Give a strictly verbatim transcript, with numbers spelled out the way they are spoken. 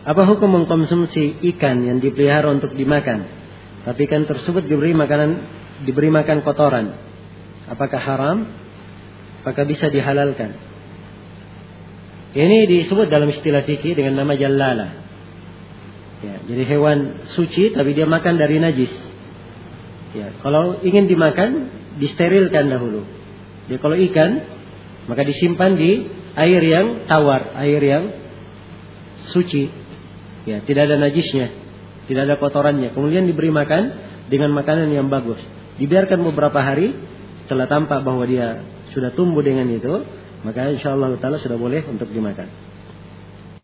Apa hukum mengkonsumsi ikan yang dipelihara untuk dimakan, tapi ikan tersebut diberi makanan, diberi makan kotoran? Apakah haram? Apakah bisa dihalalkan? Ini disebut dalam istilah fikih dengan nama jallala. Ya, jadi hewan suci tapi dia makan dari najis. Ya, kalau ingin dimakan, disterilkan dahulu. Jadi kalau ikan, maka disimpan di air yang tawar, air yang suci. Ya, tidak ada najisnya, tidak ada kotorannya. Kemudian diberi makan dengan makanan yang bagus. Dibiarkan beberapa hari, setelah tampak bahwa dia sudah tumbuh dengan itu, maka insyaallah taala sudah boleh untuk dimakan.